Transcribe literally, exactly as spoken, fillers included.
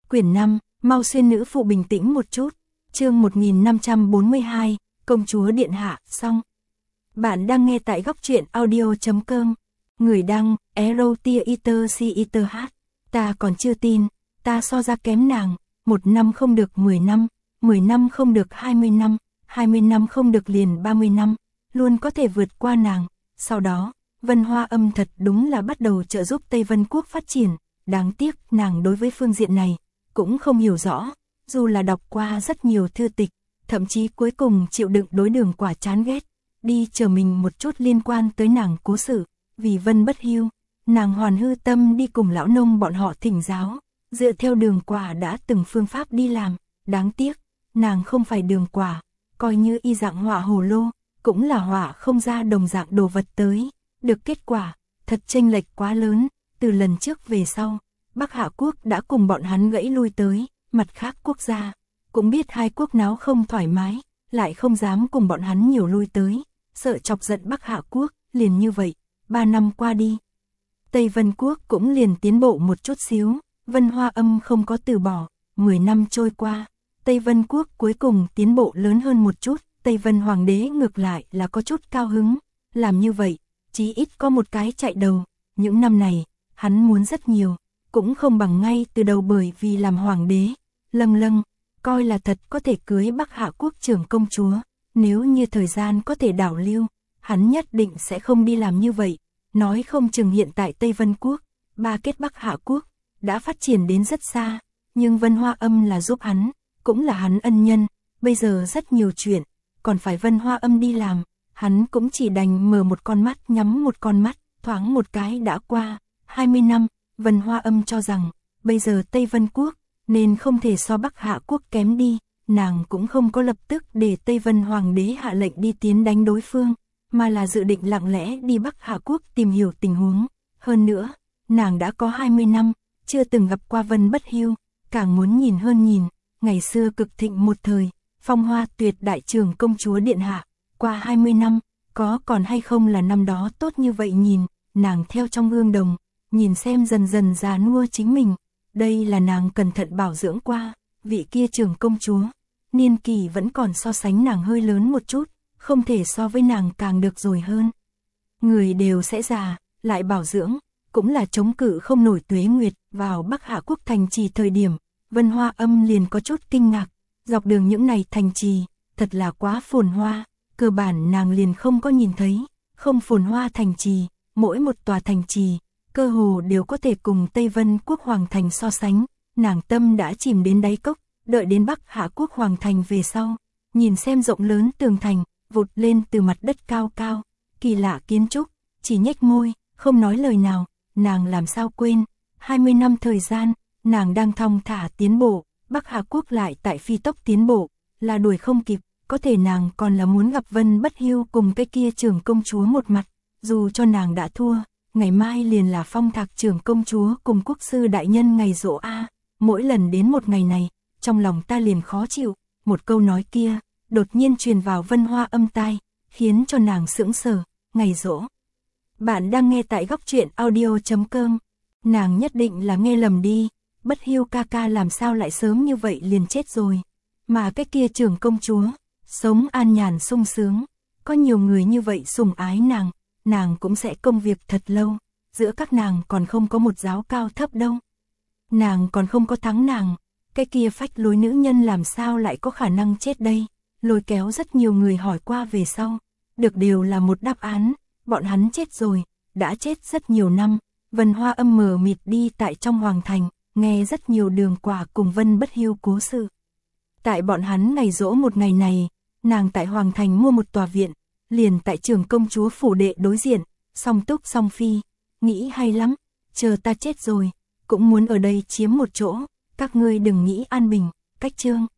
Quyển năm, mau xuyên nữ phụ bình tĩnh một chút. Chương một nghìn năm trăm bốn mươi hai, Công chúa điện hạ, xong. Bạn đang nghe tại góc truyện audio chấm com. Người đăng, Erotia Eater C Eater H. Ta còn chưa tin, ta so ra kém nàng, một năm không được mười năm, mười năm không được hai mươi năm, hai mươi năm không được liền ba mươi năm, luôn có thể vượt qua nàng. Sau đó, Vân Hoa Âm thật đúng là bắt đầu trợ giúp Tây Vân Quốc phát triển, đáng tiếc nàng đối với phương diện này cũng không hiểu rõ, dù là đọc qua rất nhiều thư tịch, thậm chí cuối cùng chịu đựng đối Đường Quả chán ghét, đi chờ mình một chút liên quan tới nàng cố sự, vì Vân Bất Hưu, nàng hoàn hư tâm đi cùng lão nông bọn họ thỉnh giáo, dựa theo Đường Quả đã từng phương pháp đi làm, đáng tiếc, nàng không phải Đường Quả, coi như y dạng họa hồ lô, cũng là họa không ra đồng dạng đồ vật tới, được kết quả, thật chênh lệch quá lớn, từ lần trước về sau, Bắc Hạ Quốc đã cùng bọn hắn gãy lui tới, mặt khác quốc gia, cũng biết hai quốc náo không thoải mái, lại không dám cùng bọn hắn nhiều lui tới, sợ chọc giận Bắc Hạ Quốc, liền như vậy, ba năm qua đi. Tây Vân Quốc cũng liền tiến bộ một chút xíu, Vân Hoa Âm không có từ bỏ, mười năm trôi qua, Tây Vân Quốc cuối cùng tiến bộ lớn hơn một chút, Tây Vân Hoàng đế ngược lại là có chút cao hứng, làm như vậy, chí ít có một cái chạy đầu, những năm này, hắn muốn rất nhiều, cũng không bằng ngay từ đầu bởi vì làm hoàng đế, lâng lâng, coi là thật có thể cưới Bắc Hạ Quốc trưởng công chúa, nếu như thời gian có thể đảo lưu, hắn nhất định sẽ không đi làm như vậy, nói không chừng hiện tại Tây Vân Quốc, ba kết Bắc Hạ Quốc, đã phát triển đến rất xa, nhưng Vân Hoa Âm là giúp hắn, cũng là hắn ân nhân, bây giờ rất nhiều chuyện, còn phải Vân Hoa Âm đi làm, hắn cũng chỉ đành mở một con mắt nhắm một con mắt, thoáng một cái đã qua, hai mươi năm, Vân Hoa Âm cho rằng, bây giờ Tây Vân Quốc, nên không thể so Bắc Hạ Quốc kém đi, nàng cũng không có lập tức để Tây Vân Hoàng đế hạ lệnh đi tiến đánh đối phương, mà là dự định lặng lẽ đi Bắc Hạ Quốc tìm hiểu tình huống, hơn nữa, nàng đã có hai mươi năm, chưa từng gặp qua Vân Bất Hưu, càng muốn nhìn hơn nhìn, ngày xưa cực thịnh một thời, phong hoa tuyệt đại trưởng công chúa điện hạ, qua hai mươi năm, có còn hay không là năm đó tốt như vậy nhìn, nàng theo trong gương đồng, nhìn xem dần dần già nua chính mình, đây là nàng cẩn thận bảo dưỡng qua, vị kia trưởng công chúa, niên kỳ vẫn còn so sánh nàng hơi lớn một chút, không thể so với nàng càng được rồi hơn. Người đều sẽ già, lại bảo dưỡng, cũng là chống cự không nổi tuế nguyệt, vào Bắc Hạ Quốc thành trì thời điểm, Vân Hoa Âm liền có chút kinh ngạc, dọc đường những này thành trì, thật là quá phồn hoa, cơ bản nàng liền không có nhìn thấy, không phồn hoa thành trì, mỗi một tòa thành trì, cơ hồ đều có thể cùng Tây Vân Quốc Hoàng Thành so sánh, nàng tâm đã chìm đến đáy cốc, đợi đến Bắc Hạ Quốc Hoàng Thành về sau, nhìn xem rộng lớn tường thành, vụt lên từ mặt đất cao cao, kỳ lạ kiến trúc, chỉ nhếch môi, không nói lời nào, nàng làm sao quên, hai mươi năm thời gian, nàng đang thong thả tiến bộ, Bắc Hạ Quốc lại tại phi tốc tiến bộ, là đuổi không kịp, có thể nàng còn là muốn gặp Vân Bất Hưu cùng cái kia trưởng công chúa một mặt, dù cho nàng đã thua, ngày mai liền là phong thạc trưởng công chúa cùng quốc sư đại nhân ngày giỗ A, mỗi lần đến một ngày này, trong lòng ta liền khó chịu, một câu nói kia, đột nhiên truyền vào Vân Hoa Âm tai, khiến cho nàng sững sờ, ngày giỗ. Bạn đang nghe tại góc truyện audio chấm com, nàng nhất định là nghe lầm đi, Bất Hưu ca ca làm sao lại sớm như vậy liền chết rồi, mà cái kia trưởng công chúa, sống an nhàn sung sướng, có nhiều người như vậy sủng ái nàng, nàng cũng sẽ công việc thật lâu, giữa các nàng còn không có một giáo cao thấp đâu. Nàng còn không có thắng nàng, cái kia phách lối nữ nhân làm sao lại có khả năng chết đây, lôi kéo rất nhiều người hỏi qua về sau, được đều là một đáp án, bọn hắn chết rồi, đã chết rất nhiều năm, Vân Hoa Âm mờ mịt đi tại trong Hoàng Thành, nghe rất nhiều Đường Quả cùng Vân Bất Hưu cố sự. Tại bọn hắn ngày giỗ một ngày này, nàng tại Hoàng Thành mua một tòa viện, liền tại trưởng công chúa phủ đệ đối diện, song túc song phi, nghĩ hay lắm, chờ ta chết rồi, cũng muốn ở đây chiếm một chỗ, các ngươi đừng nghĩ an bình, cách chương.